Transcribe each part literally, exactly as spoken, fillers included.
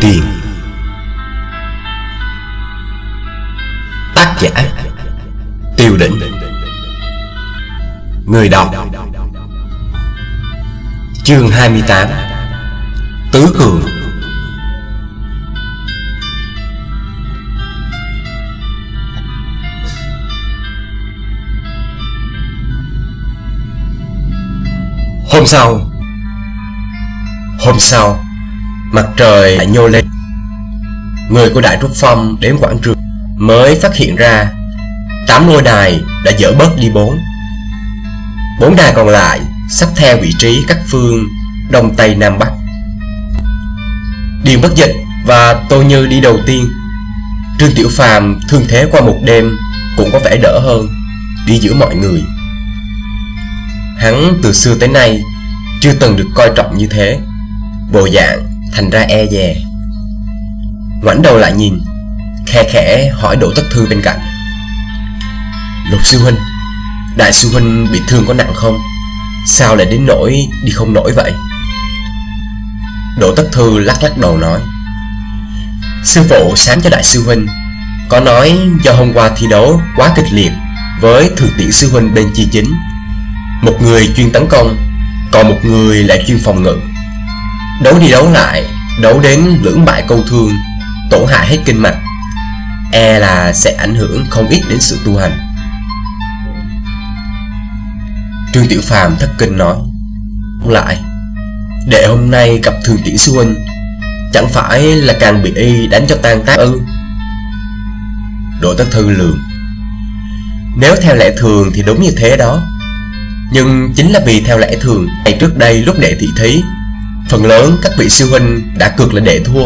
Tiền. Tác giả Tiêu Đỉnh. Người đọc chương hai mươi tám. Tứ Cường. Hôm sau Hôm sau mặt trời lại nhô lên. Người của Đại Trúc Phong đến quảng trường mới phát hiện ra tám lôi đài đã dỡ bớt đi bốn. Bốn đài còn lại sắp theo vị trí các phương Đông Tây Nam Bắc. Điền Bất Dịch và Tô Như đi đầu tiên. Trương Tiểu Phàm thương thế qua một đêm cũng có vẻ đỡ hơn, đi giữa mọi người. Hắn từ xưa tới nay chưa từng được coi trọng như thế, bộ dạng thành ra e dè. Ngoảnh đầu lại nhìn, khe khẽ hỏi Đỗ Tất Thư bên cạnh: Lục sư huynh, Đại sư huynh bị thương có nặng không? Sao lại đến nỗi đi không nổi vậy? Đỗ Tất Thư lắc lắc đầu nói: Sư phụ sáng cho Đại sư huynh, có nói do hôm qua thi đấu quá kịch liệt với Thường Tiễn sư huynh bên chi chính. Một người chuyên tấn công, còn một người lại chuyên phòng ngự. Đấu đi đấu lại, đấu đến lưỡng bại câu thương, tổn hại hết kinh mạch, e là sẽ ảnh hưởng không ít đến sự tu hành. Trương Tiểu Phàm thất kinh nói: Lại, đệ hôm nay gặp Thường Tiễn sư huynh, chẳng phải là càng bị y đánh cho tan tác ư? Đỗ Tất Thư lườm: Nếu theo lẽ thường thì đúng như thế đó, nhưng chính là vì theo lẽ thường, ngày trước đây lúc đệ thị thí, phần lớn các vị sư huynh đã cược là đệ thua.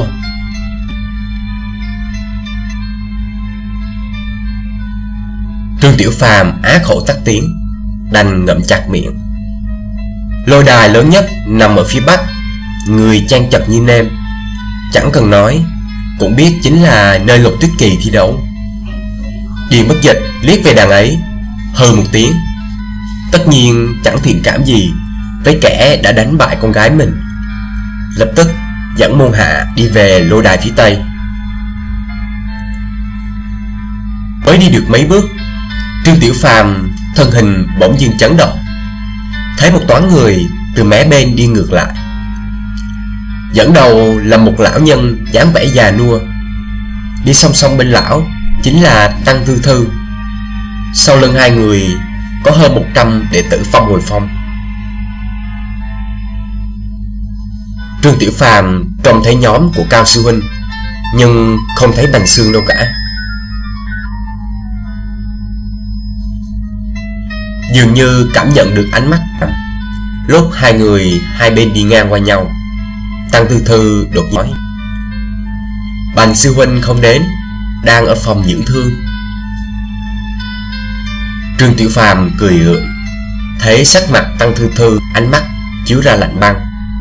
Trương Tiểu Phàm á khẩu tắc tiếng, đành ngậm chặt miệng. Lôi đài lớn nhất nằm ở phía bắc, người chan chật như nêm, chẳng cần nói cũng biết chính là nơi Lục Tuyết Kỳ thi đấu. Điền Bất Dịch liếc về đàn ấy, hừ một tiếng. Tất nhiên chẳng thiện cảm gì với kẻ đã đánh bại con gái mình, lập tức dẫn môn hạ đi về lôi đài phía tây. Mới đi được mấy bước, Trương Tiểu Phàm thân hình bỗng dưng chấn động, thấy một toán người từ mé bên đi ngược lại. Dẫn đầu là một lão nhân dáng vẻ già nua, đi song song bên lão chính là Tăng Thư Thư. Sau lưng hai người có hơn một trăm đệ tử Phong Hồi Phong. Trương Tiểu Phàm trông thấy nhóm của Cao sư huynh, nhưng không thấy Bành Xương đâu cả. Dường như cảm nhận được ánh mắt lúc hai người hai bên đi ngang qua nhau, Tăng Thư Thư đột nhiên nói: Bành sư huynh không đến, đang ở phòng dưỡng thương. Trương Tiểu Phàm cười gượng, thấy sắc mặt Tăng Thư Thư ánh mắt chiếu ra lạnh băng.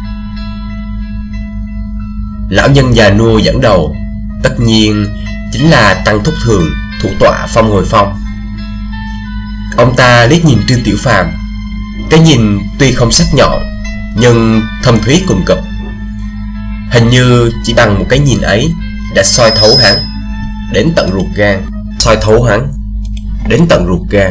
Lão nhân già nua dẫn đầu tất nhiên chính là Tăng Thúc Thường, thủ tọa Phong Hồi Phong. Ông ta liếc nhìn Trương Tiểu Phàm, cái nhìn tuy không sắc nhọn nhưng thâm thúy cùng cực. Hình như chỉ bằng một cái nhìn ấy đã soi thấu hắn đến tận ruột gan, soi thấu hắn đến tận ruột gan.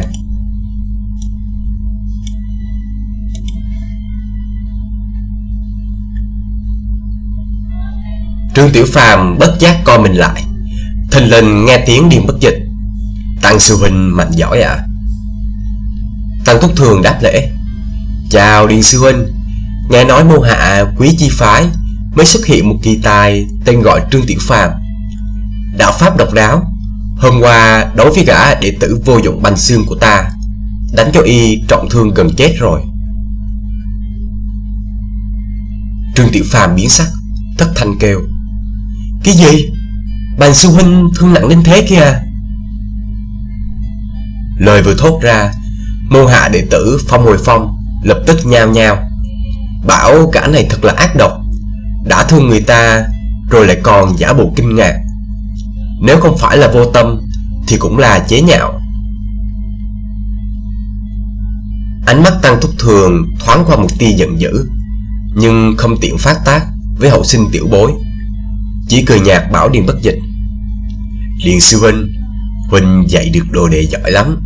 Trương Tiểu Phàm bất giác co mình lại, thình lình nghe tiếng Điền Bất Dịch: Tăng sư huynh mạnh giỏi ạ. À? Tăng Thúc Thường đáp lễ: Chào Điền sư huynh, nghe nói môn hạ Quý Chi phái mới xuất hiện một kỳ tài tên gọi Trương Tiểu Phàm, đạo pháp độc đáo. Hôm qua đấu với gã đệ tử vô dụng Bành Xương của ta, đánh cho y trọng thương gần chết rồi. Trương Tiểu Phàm biến sắc, thất thanh kêu: Cái gì? Bành sư huynh thương nặng đến thế kìa? Lời vừa thốt ra, môn hạ đệ tử Phong Hồi Phong lập tức nhao nhao bảo gã này thật là ác độc, đã thương người ta rồi lại còn giả bộ kinh ngạc, nếu không phải là vô tâm thì cũng là chế nhạo. Ánh mắt Tăng Thúc Thường thoáng qua một tia giận dữ, nhưng không tiện phát tác với hậu sinh tiểu bối. chỉ cười nhạt bảo Điền Bất Dịch: Điền sư huynh, huynh dạy được đồ đệ giỏi lắm.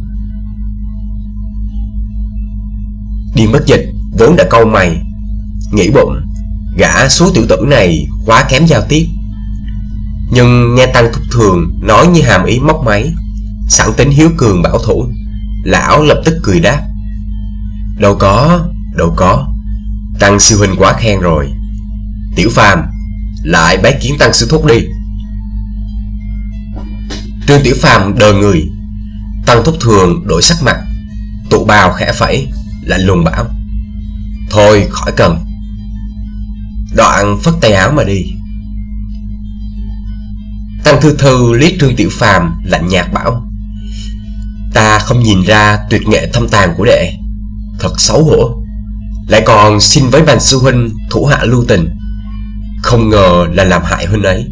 Điền Bất Dịch vốn đã cau mày, nghĩ bụng gã số tiểu tử này quá kém giao tiếp. Nhưng nghe Tăng Thúc Thường nói như hàm ý móc máy, sẵn tính hiếu cường bảo thủ, lão lập tức cười đáp: Đâu có, đâu có, Tăng sư huynh quá khen rồi. Tiểu Phàm, lại bái kiến Tăng sư thúc đi. Trương Tiểu Phàm đờ người. Tăng Thúc Thường đổi sắc mặt, tụ bào khẽ phẩy, lạnh lùng bảo: Thôi khỏi cần. Đoạn phất tay áo mà đi. Tăng Thư Thư liếc Trương Tiểu Phàm lạnh nhạt bảo: Ta không nhìn ra tuyệt nghệ thâm tàng của đệ, thật xấu hổ. Lại còn xin với Bành sư huynh thủ hạ lưu tình, không ngờ là làm hại huynh ấy.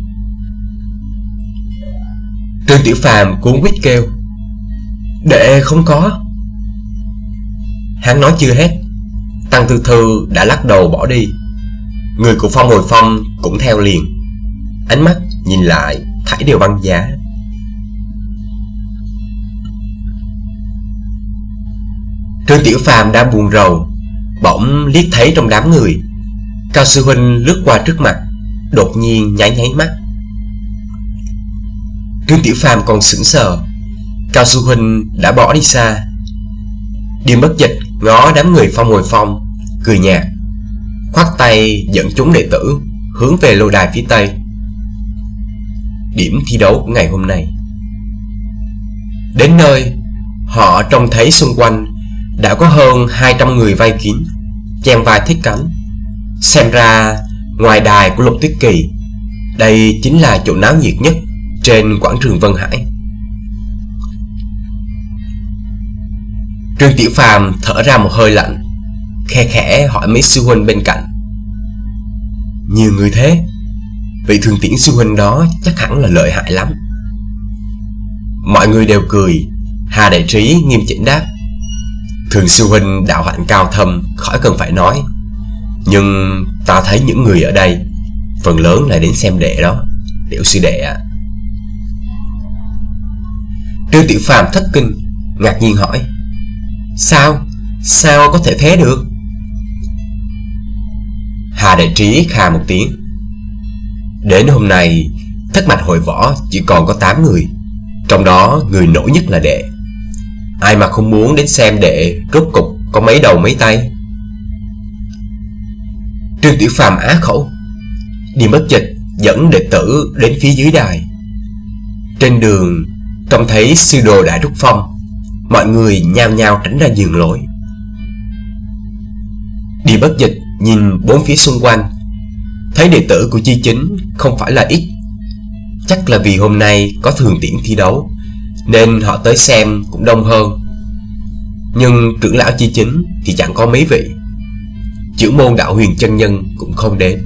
Trương Tiểu Phàm cuống quýt kêu: Đệ không có. Hắn nói chưa hết, Tăng Thư Thư đã lắc đầu bỏ đi. Người của Phong Hồi Phong cũng theo liền, ánh mắt nhìn lại thảy đều băng giá. Trương Tiểu Phàm đang buồn rầu, bỗng liếc thấy trong đám người Cao sư huynh lướt qua trước mặt, đột nhiên nháy nháy mắt. Trương Tiểu Phàm còn sững sờ, Cao sư huynh đã bỏ đi xa. Điền Bất Dịch ngó đám người Phong Hồi Phong, cười nhạt, khoát tay dẫn chúng đệ tử hướng về lô đài phía tây. Điểm thi đấu của ngày hôm nay. Đến nơi, họ trông thấy xung quanh đã có hơn hai trăm người vây kín, chen vai thiết cánh. Xem ra ngoài đài của Lục Tuyết Kỳ, đây chính là chỗ náo nhiệt nhất trên quảng trường Vân Hải. Trương Tiểu Phàm thở ra một hơi lạnh, khe khẽ hỏi mấy sư huynh bên cạnh: Nhiều người thế, vị Thường Tiễn sư huynh đó chắc hẳn là lợi hại lắm. Mọi người đều cười. Hà Đại Trí nghiêm chỉnh đáp: Thường sư huynh đạo hạnh cao thâm, khỏi cần phải nói. Nhưng ta thấy những người ở đây phần lớn là đến xem đệ đó, Tiểu sư đệ ạ. À. Trương Tiểu Phàm thất kinh, ngạc nhiên hỏi: Sao? Sao có thể thế được? Hà Đại Trí khà một tiếng: Đến hôm nay, thất mạch hội võ chỉ còn có tám người, trong đó người nổi nhất là đệ. Ai mà không muốn đến xem đệ rốt cục có mấy đầu mấy tay. Trương Tiểu Phàm á khẩu. Điền Bất Dịch dẫn đệ tử đến phía dưới đài. Trên đường trông thấy sư đồ đã rút phong, mọi người nhao nhao tránh ra nhường lối. Điền Bất Dịch nhìn bốn phía xung quanh, thấy đệ tử của Chi Chính không phải là ít. Chắc là vì hôm nay có Thường Tiễn thi đấu nên họ tới xem cũng đông hơn. Nhưng trưởng lão Chi Chính thì chẳng có mấy vị, trưởng môn Đạo Huyền chân nhân cũng không đến.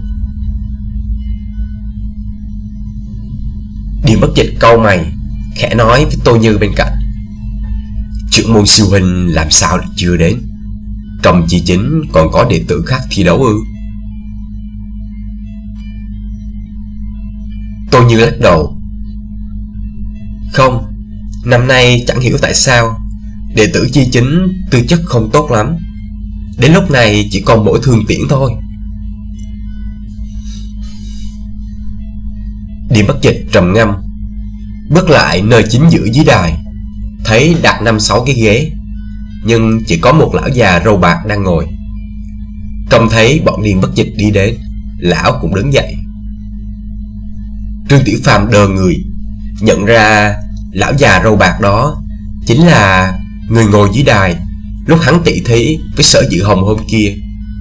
Điền Bất Dịch cau mày, khẽ nói với Tô Như bên cạnh: Trưởng môn sư huynh làm sao lại chưa đến? Trong Chi Chính còn có đệ tử khác thi đấu ư? Tô Như lắc đầu: Không, năm nay chẳng hiểu tại sao đệ tử Chi Chính tư chất không tốt lắm. Đến lúc này chỉ còn mỗi Thường Tiễn thôi. Điền Bất Dịch trầm ngâm, bước lại nơi chính giữa dưới đài, thấy đặt năm sáu cái ghế, nhưng chỉ có một lão già râu bạc đang ngồi. Trông thấy bọn Điền Bất Dịch đi đến, lão cũng đứng dậy. Trương Tiểu Phàm đờ người, nhận ra lão già râu bạc đó chính là người ngồi dưới đài lúc hắn tỉ thí với Sở Dự Hồng hôm kia.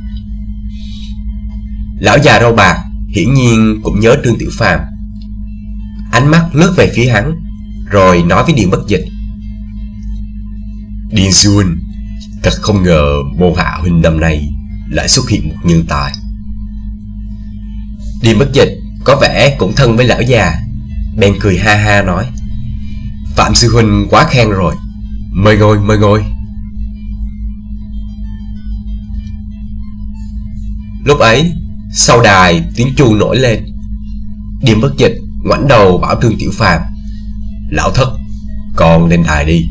Lão già râu bạc hiển nhiên cũng nhớ Trương Tiểu Phàm, ánh mắt lướt về phía hắn, rồi nói với Điền Bất Dịch: Điền sư huynh, thật không ngờ môn hạ huynh năm nay lại xuất hiện một nhân tài. Điền Bất Dịch có vẻ cũng thân với lão già, bèn cười ha ha nói: Phạm sư huynh quá khen rồi, mời ngồi, mời ngồi. Lúc ấy sau đài tiếng chuông nổi lên. Điềm Bất Dịch ngoảnh đầu bảo Trương Tiểu Phàm: "Lão thất, con lên đài đi."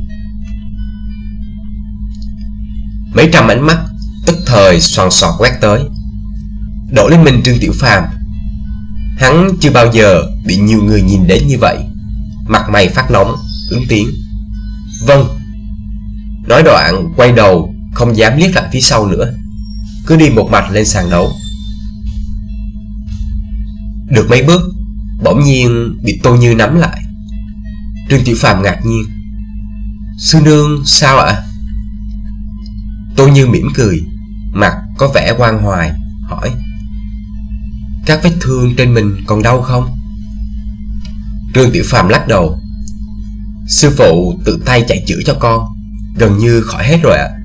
Mấy trăm ánh mắt tức thời xoàn xoạt quét tới, đổ lên mình Trương Tiểu Phàm. Hắn chưa bao giờ bị nhiều người nhìn đến như vậy, mặt mày phát nóng, ứng tiếng: "Vâng." Nói đoạn quay đầu không dám liếc lại phía sau nữa, cứ đi một mạch lên sàn đấu. Được mấy bước, bỗng nhiên bị Tô Như nắm lại. Trương Tiểu Phàm ngạc nhiên: "Sư nương sao ạ?" Tô Như mỉm cười, mặt có vẻ quan hoài, hỏi: "Các vết thương trên mình còn đau không?" Trương Tiểu Phàm lắc đầu: "Sư phụ tự tay chạy chữa cho con, gần như khỏi hết rồi ạ."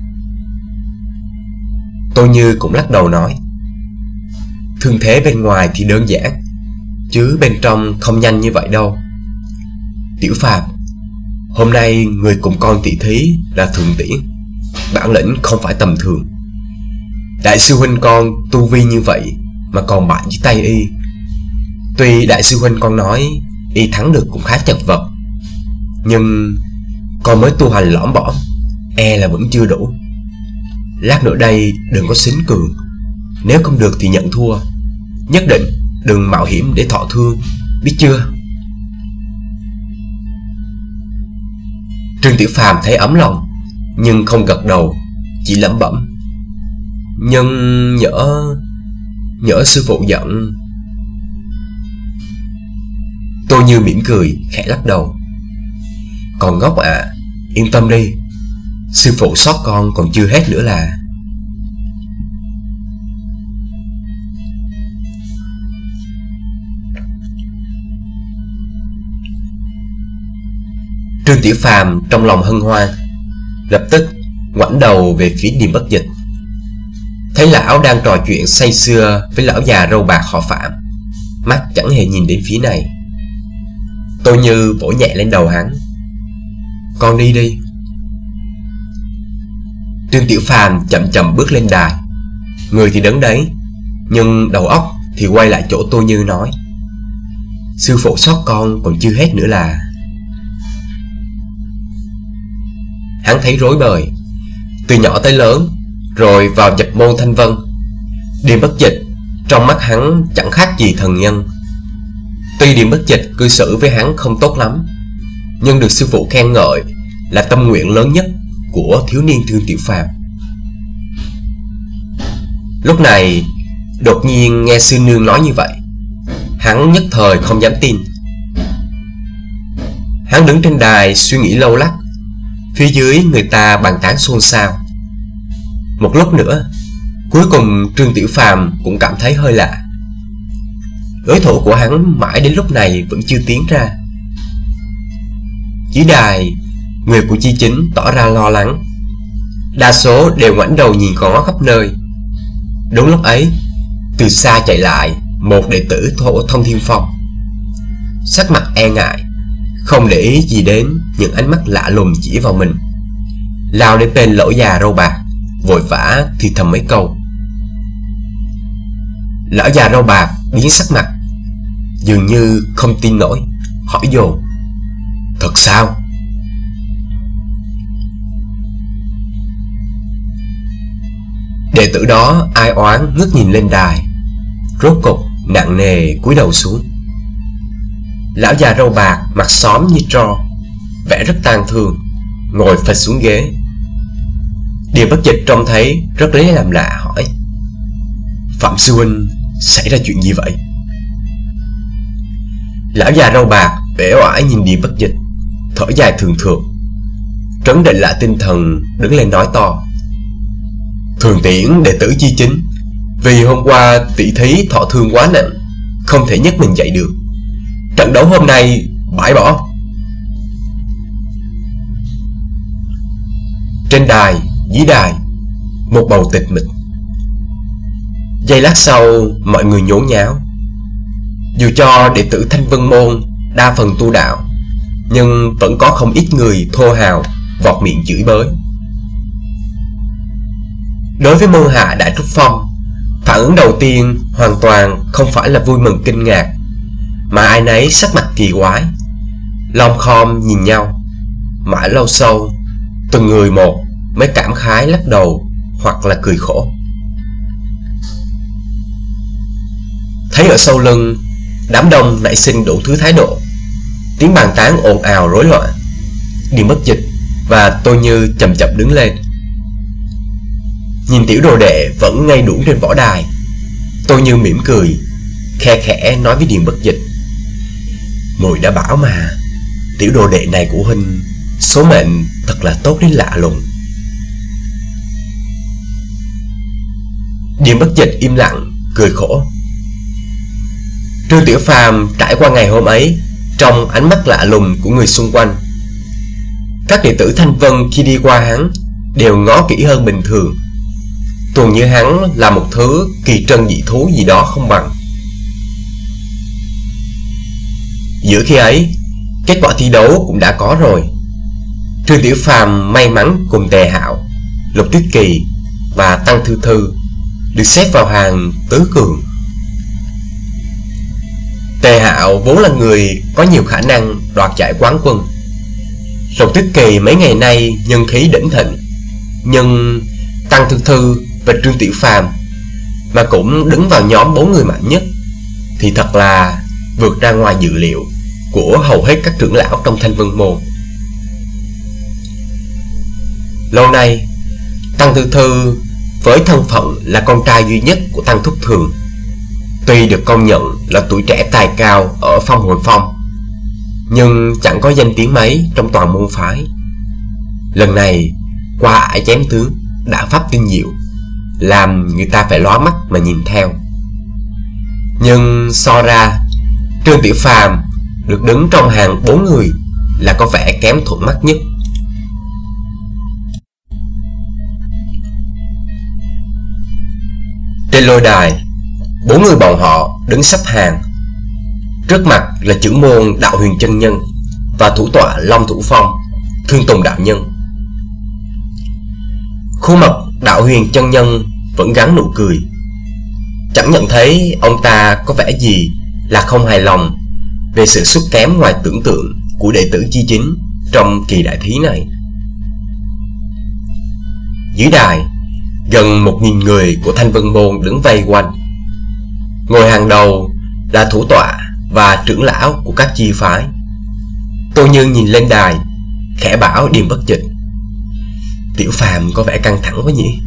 Tô Như cũng lắc đầu nói: "Thương thế bên ngoài thì đơn giản, chứ bên trong không nhanh như vậy đâu. Tiểu Phàm, hôm nay người cùng con tỷ thí là Thượng Tiễn, bản lĩnh không phải tầm thường. Đại sư huynh con tu vi như vậy mà còn bại với tay y. Tuy đại sư huynh con nói y thắng được cũng khá chật vật, nhưng con mới tu hành lõm bõm, e là vẫn chưa đủ. Lát nữa đây đừng có xính cường, nếu không được thì nhận thua, nhất định đừng mạo hiểm để thọ thương, biết chưa?" Trương Tiểu Phàm thấy ấm lòng, nhưng không gật đầu, chỉ lẩm bẩm: "Nhưng nhỡ nhỡ sư phụ giận." Tô Như mỉm cười, khẽ lắc đầu: "Còn ngốc ạ, à, yên tâm đi, sư phụ sót con còn chưa hết nữa là." Trương Tiểu Phàm trong lòng hân hoan, lập tức ngoảnh đầu về phía Điềm Bất Dịch, thấy lão đang trò chuyện say sưa với lão già râu bạc họ Phạm, mắt chẳng hề nhìn đến phía này. Tô Như vỗ nhẹ lên đầu hắn: "Con đi đi." Trương Tiểu Phàm chậm chậm bước lên đài, người thì đứng đấy, nhưng đầu óc thì quay lại chỗ Tô Như nói: "Sư phụ sót con còn chưa hết nữa là." Hắn thấy rối bời, từ nhỏ tới lớn, rồi vào nhập môn Thanh Vân. Điềm Bất Dịch trong mắt hắn chẳng khác gì thần nhân. Tuy Điềm Bất Dịch cư xử với hắn không tốt lắm, nhưng được sư phụ khen ngợi là tâm nguyện lớn nhất của thiếu niên Trương Tiểu Phàm. Lúc này đột nhiên nghe sư nương nói như vậy, hắn nhất thời không dám tin. Hắn đứng trên đài suy nghĩ lâu lắc, phía dưới người ta bàn tán xôn xao. Một lúc nữa, cuối cùng Trương Tiểu Phàm cũng cảm thấy hơi lạ. Đối thủ của hắn mãi đến lúc này vẫn chưa tiến ra. Dưới đài, người của Chi Chính tỏ ra lo lắng, đa số đều ngoảnh đầu nhìn ngó khắp nơi. Đúng lúc ấy, từ xa chạy lại một đệ tử thổ Thông Thiên Phong, sắc mặt e ngại, không để ý gì đến những ánh mắt lạ lùng chỉ vào mình, lao đến bên lão già râu bạc, vội vã thì thầm mấy câu. Lão già râu bạc biến sắc mặt, dường như không tin nổi, hỏi dồn: "Thật sao?" Đệ tử đó ai oán ngước nhìn lên đài, rốt cục nặng nề cúi đầu xuống. Lão già râu bạc mặt xóm như tro, vẻ rất tang thương, ngồi phịch xuống ghế. Điềm Bất Dịch trông thấy rất lấy làm lạ, hỏi: "Phạm sư huynh, xảy ra chuyện gì vậy?" Lão già râu bạc uể oải nhìn Điềm Bất Dịch, thở dài thường thường, trấn định lại tinh thần, đứng lên nói to: "Thường Tiễn đệ tử Chi Chính, vì hôm qua tỷ thí thọ thương quá nặng, không thể nhấc mình dậy được. Trận đấu hôm nay bãi bỏ." Trên đài, dưới đài, một bầu tịch mịch. Giây lát sau, mọi người nhốn nháo. Dù cho đệ tử Thanh Vân Môn đa phần tu đạo, nhưng vẫn có không ít người thô hào vọt miệng chửi bới. Đối với môn hạ Đại Trúc Phong, phản ứng đầu tiên hoàn toàn không phải là vui mừng kinh ngạc, mà ai nấy sắc mặt kỳ quái, lom khom nhìn nhau. Mãi lâu sau, từng người một mới cảm khái lắc đầu hoặc là cười khổ. Thấy ở sau lưng, đám đông nảy sinh đủ thứ thái độ, tiếng bàn tán ồn ào rối loạn. Điền Bất Dịch và Tô Như chậm chậm đứng lên. Nhìn tiểu đồ đệ vẫn ngay đuổi trên võ đài, Tô Như mỉm cười, khe khẽ nói với Điền Bất Dịch: "Mùi đã bảo mà, tiểu đồ đệ này của huynh số mệnh thật là tốt đến lạ lùng." Điền Bất Dịch im lặng, cười khổ. Trương Tiểu Phàm trải qua ngày hôm ấy trong ánh mắt lạ lùng của người xung quanh. Các đệ tử Thanh Vân khi đi qua hắn đều ngó kỹ hơn bình thường, tuần như hắn là một thứ kỳ trân dị thú gì đó không bằng. Giữa khi ấy, kết quả thi đấu cũng đã có rồi. Trương Tiểu Phàm may mắn cùng Tề Hạo, Lục Tuyết Kỳ và Tăng Thư Thư được xếp vào hàng tứ cường. Tề Hạo vốn là người có nhiều khả năng đoạt giải quán quân. Lục Tuyết Kỳ mấy ngày nay nhân khí đỉnh thịnh, nhưng Tăng Thư Thư và Trương Tiểu Phàm mà cũng đứng vào nhóm bốn người mạnh nhất thì thật là vượt ra ngoài dự liệu của hầu hết các trưởng lão trong Thanh Vân môn. Lâu nay, Tăng Thư Thư với thân phận là con trai duy nhất của Tăng Thúc Thường, tuy được công nhận là tuổi trẻ tài cao ở Phong Hồi Phong, nhưng chẳng có danh tiếng mấy trong toàn môn phái. Lần này qua ải chém tướng đã pháp tinh diệu, làm người ta phải lóa mắt mà nhìn theo. Nhưng so ra, Trương Tiểu Phàm được đứng trong hàng bốn người là có vẻ kém thuận mắt nhất. Trên lôi đài, bốn người bọn họ đứng sắp hàng. Trước mặt là trưởng môn Đạo Huyền chân nhân và thủ tọa Long Thủ Phong, Thương Tùng đạo nhân. Khuôn mặt Đạo Huyền chân nhân vẫn gắn nụ cười, chẳng nhận thấy ông ta có vẻ gì là không hài lòng về sự xuất kém ngoài tưởng tượng của đệ tử chi chính trong kỳ đại thí này. Dưới đài, gần một nghìn người của Thanh Vân môn đứng vây quanh. Ngồi hàng đầu là thủ tọa và trưởng lão của các chi phái. Tô Như nhìn lên đài, khẽ bảo Điền Bất Dịch: "Tiểu Phàm có vẻ căng thẳng quá nhỉ?"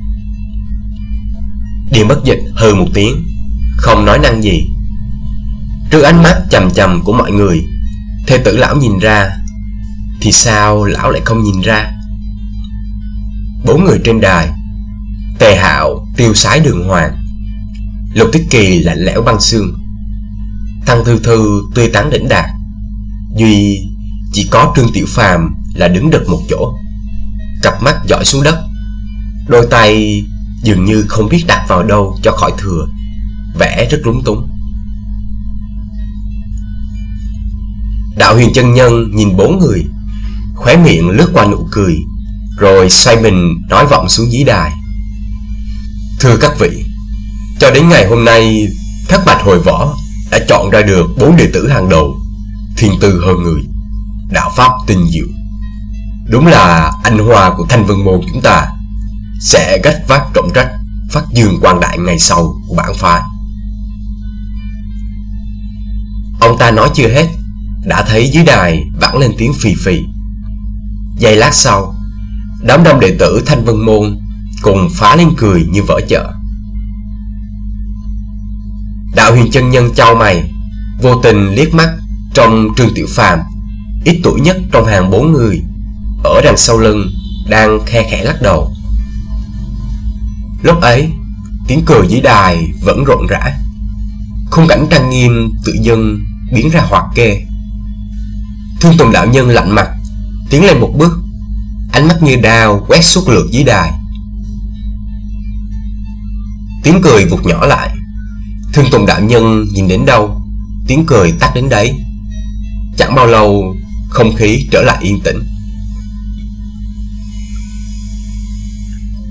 Điền Bất Dịch hừ một tiếng, không nói năng gì. Trước ánh mắt chằm chằm của mọi người, thê tử lão nhìn ra, thì sao lão lại không nhìn ra? Bốn người trên đài: Tề Hạo tiêu sái đường hoàng, Lục Tuyết Kỳ lạnh lẽo băng xương, Tăng Thư Thư tươi tắn đỉnh đạt, duy chỉ có Trương Tiểu Phàm là đứng đực một chỗ, cặp mắt dõi xuống đất, đôi tay dường như không biết đặt vào đâu cho khỏi thừa, vẻ rất lúng túng. Đạo Huyền chân nhân nhìn bốn người, khóe miệng lướt qua nụ cười, rồi xoay mình nói vọng xuống dưới đài: "Thưa các vị, cho đến ngày hôm nay, Thất Bạch Hồi Võ đã chọn ra được bốn đệ tử hàng đầu, thiên tư hơn người, đạo pháp tinh diệu. Đúng là anh hoa của Thanh Vân môn chúng ta sẽ gánh vác trọng trách phát dương quang đại ngày sau của bản phái." Ông ta nói chưa hết, đã thấy dưới đài vẳng lên tiếng phì phì. Giây lát sau, đám đông đệ tử Thanh Vân môn cùng phá lên cười như vỡ chợ. Đạo Huyền chân nhân chau mày, vô tình liếc mắt trong Trương Tiểu Phàm, ít tuổi nhất trong hàng bốn người, ở đằng sau lưng đang khe khẽ lắc đầu. Lúc ấy, tiếng cười dưới đài vẫn rộn rã. Khung cảnh trang nghiêm tự dưng biến ra hoạt kê. Thương Tùng đạo nhân lạnh mặt tiến lên một bước, ánh mắt như đao quét suốt lượt dưới đài. Tiếng cười vụt nhỏ lại. Thương Tùng đạo nhân nhìn đến đâu, tiếng cười tắt đến đấy. Chẳng bao lâu, không khí trở lại yên tĩnh.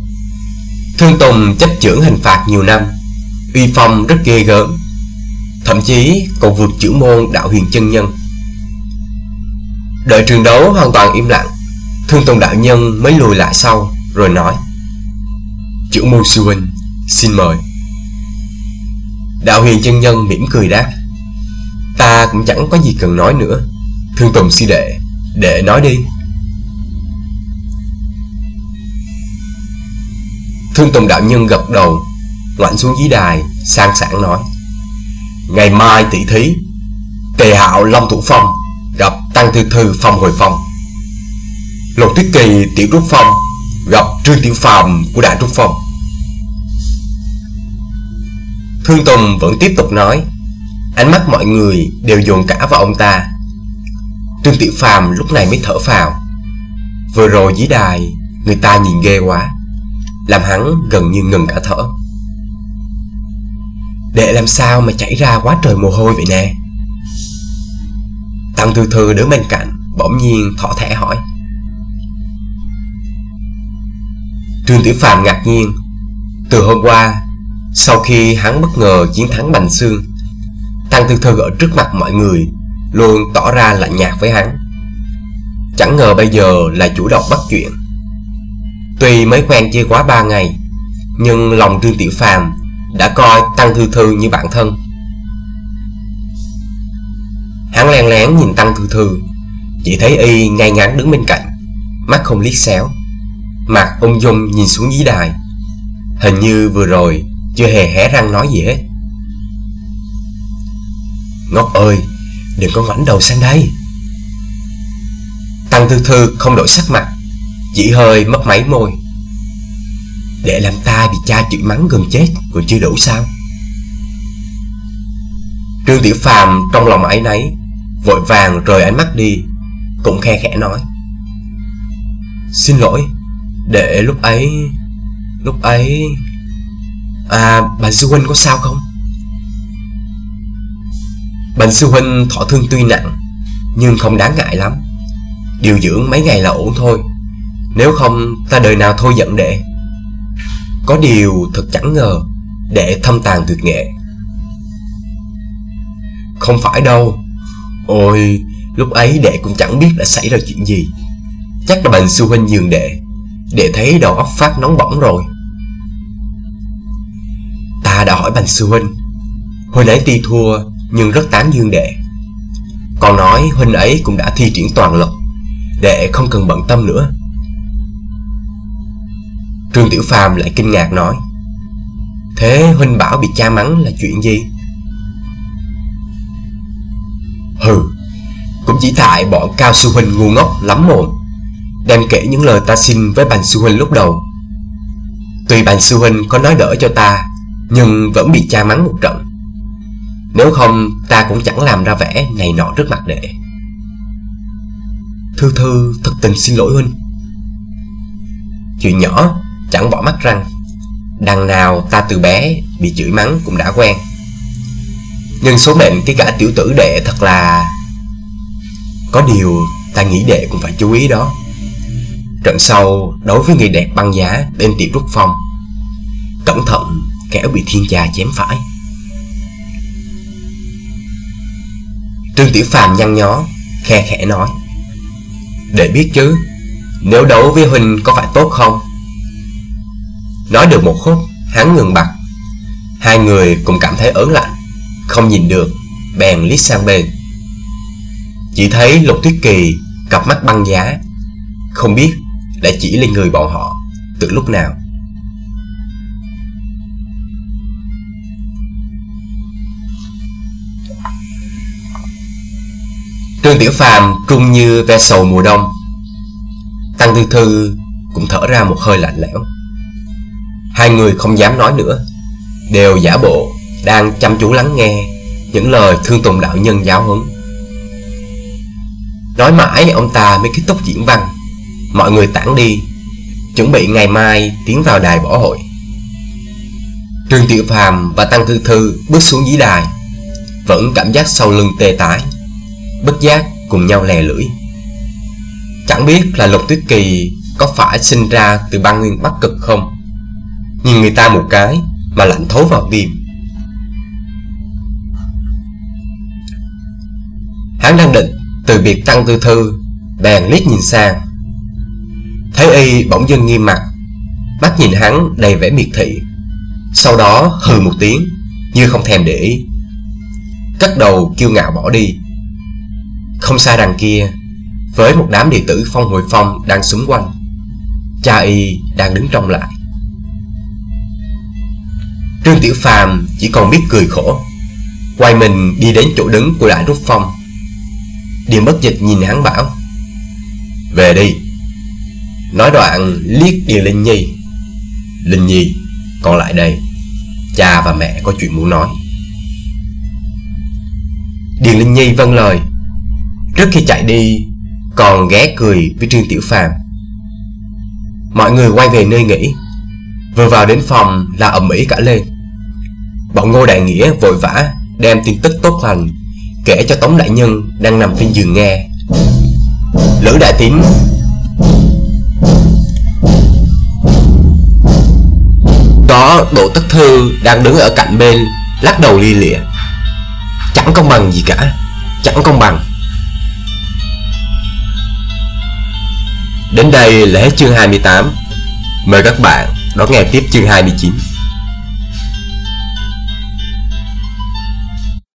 Thương Tùng chấp chưởng hình phạt nhiều năm, uy phong rất ghê gớm. Thậm thậm chí còn vượt chữ môn Đạo Huyền chân nhân. Đợi trường đấu hoàn toàn im lặng, Thương Tùng đạo nhân mới lùi lại sau rồi nói: Chữ môn sư huynh, xin mời. Đạo Huyền chân nhân mỉm cười đáp: Ta cũng chẳng có gì cần nói nữa. Thương Tùng sư đệ, đệ nói đi. Thương Tùng đạo nhân gật đầu, ngoảnh xuống dưới đài, sang sảng nói: Ngày mai tỷ thí, Tề Hạo Long Thủ Phong gặp Tăng Thư Thư Phong Hồi Phong, Lục Tuyết Kỳ Tiểu Trúc Phong gặp Trương Tiểu Phàm của Đại Trúc Phong. Thương Tùng vẫn tiếp tục nói, ánh mắt mọi người đều dồn cả vào ông ta. Trương Tiểu Phàm lúc này mới thở phào. Vừa rồi dưới đài người ta nhìn ghê quá, làm hắn gần như ngừng cả thở. Đệ làm sao mà chảy ra quá trời mồ hôi vậy nè? Tăng Thư Thư đứng bên cạnh bỗng nhiên thỏ thẻ hỏi. Trương Tiểu Phàm ngạc nhiên. Từ hôm qua, sau khi hắn bất ngờ chiến thắng Bành Xương, Tăng Thư Thư ở trước mặt mọi người luôn tỏ ra lạnh nhạt với hắn. Chẳng ngờ bây giờ là chủ động bắt chuyện. Tuy mới quen chưa quá ba ngày, nhưng lòng Trương Tiểu Phàm đã coi Tăng Thư Thư như bạn thân. Hắn len lén nhìn Tăng Thư Thư, chỉ thấy y ngay ngắn đứng bên cạnh, mắt không liếc xéo, mặt ung dung nhìn xuống dưới đài. Hình như vừa rồi chưa hề hé răng nói gì hết. Ngốc ơi, đừng có ngoảnh đầu sang đây. Tăng Thư Thư không đổi sắc mặt, chỉ hơi mất máy môi. Để làm ta bị cha chửi mắng gần chết còn chưa đủ sao? Trương Tiểu Phàm trong lòng áy náy, vội vàng rời ánh mắt đi, cũng khe khẽ nói: Xin lỗi, để lúc ấy... Lúc ấy... À, Bành sư huynh có sao không? Bành sư huynh thọ thương tuy nặng, nhưng không đáng ngại lắm. Điều dưỡng mấy ngày là ổn thôi. Nếu không ta đời nào thôi giận đệ. Có điều thật chẳng ngờ đệ thâm tàn tuyệt nghệ. Không phải đâu. Ôi, lúc ấy đệ cũng chẳng biết đã xảy ra chuyện gì. Chắc là Bành sư huynh nhường đệ. Đệ thấy đầu óc phát nóng bỏng rồi. Ta đã hỏi Bành sư huynh. Huynh ấy tuy thua nhưng rất tán dương đệ. Còn nói huynh ấy cũng đã thi triển toàn lực, đệ không cần bận tâm nữa. Trương Tiểu Phàm lại kinh ngạc nói: Thế huynh bảo bị cha mắng là chuyện gì? Hừ, cũng chỉ tại bọn Cao sư huynh ngu ngốc lắm mồm, đem kể những lời ta xin với Bành sư huynh lúc đầu. Tuy Bành sư huynh có nói đỡ cho ta, nhưng vẫn bị cha mắng một trận. Nếu không ta cũng chẳng làm ra vẻ này nọ trước mặt đệ. Thư Thư thật tình xin lỗi huynh. Chuyện nhỏ chẳng bỏ mắt răng. Đằng nào ta từ bé bị chửi mắng cũng đã quen. Nhưng số mệnh cái gã tiểu tử đệ thật là... Có điều ta nghĩ đệ cũng phải chú ý đó. Trận sau đối với người đẹp băng giá bên Tiểu Trúc Phong, cẩn thận kẻo bị thiên gia chém phải. Trương Tiểu Phàm nhăn nhó, khe khẽ nói: Đệ biết chứ, nếu đấu với huynh có phải tốt không? Nói được một khúc, hắn ngừng bặt. Hai người cùng cảm thấy ớn lạnh, không nhìn được, bèn liếc sang bên. Chỉ thấy Lục Tuyết Kỳ cặp mắt băng giá, không biết đã chỉ lên người bọn họ từ lúc nào. Trương Tiểu Phàm trung như ve sầu mùa đông. Tăng Thư Thư cũng thở ra một hơi lạnh lẽo. Hai người không dám nói nữa, đều giả bộ đang chăm chú lắng nghe những lời Thương Tùng đạo nhân giáo huấn. Nói mãi ông ta mới kết thúc diễn văn. Mọi người tản đi, chuẩn bị ngày mai tiến vào đài võ hội. Trương Tiểu Phàm và Tăng Thư Thư bước xuống dưới đài, vẫn cảm giác sau lưng tê tái, bất giác cùng nhau lè lưỡi. Chẳng biết là Lục Tuyết Kỳ có phải sinh ra từ băng nguyên Bắc Cực không, nhìn người ta một cái mà lạnh thấu vào tim. Hắn đang định từ biệt Tăng Tư Thư, bèn liếc nhìn sang. Thấy y bỗng dưng nghiêm mặt, mắt nhìn hắn đầy vẻ miệt thị, sau đó hừ một tiếng như không thèm để ý, cất đầu kiêu ngạo bỏ đi. Không xa đằng kia, với một đám đệ tử Phong Hồi Phong đang xúm quanh, cha y đang đứng trông lại. Trương Tiểu Phàm chỉ còn biết cười khổ, quay mình đi đến chỗ đứng của Đại Trúc Phong. Điền Bất Dịch nhìn hắn bảo: về đi. Nói đoạn liếc Điền Linh Nhi: Linh Nhi, con lại đây, cha và mẹ có chuyện muốn nói. Điền Linh Nhi vâng lời. Trước khi chạy đi còn ghé cười với Trương Tiểu Phàm. Mọi người quay về nơi nghỉ. Vừa vào đến phòng là ầm ĩ cả lên. Bọn Ngô Đại Nghĩa vội vã đem tin tức tốt lành kể cho Tống đại nhân đang nằm trên giường nghe. Lữ Đại Tín có Đỗ Tất Thư đang đứng ở cạnh bên, lắc đầu lia lịa: chẳng công bằng gì cả, chẳng công bằng. Đến đây là hết chương hai mươi tám. Mời các bạn đón nghe tiếp chương hai mươi chín.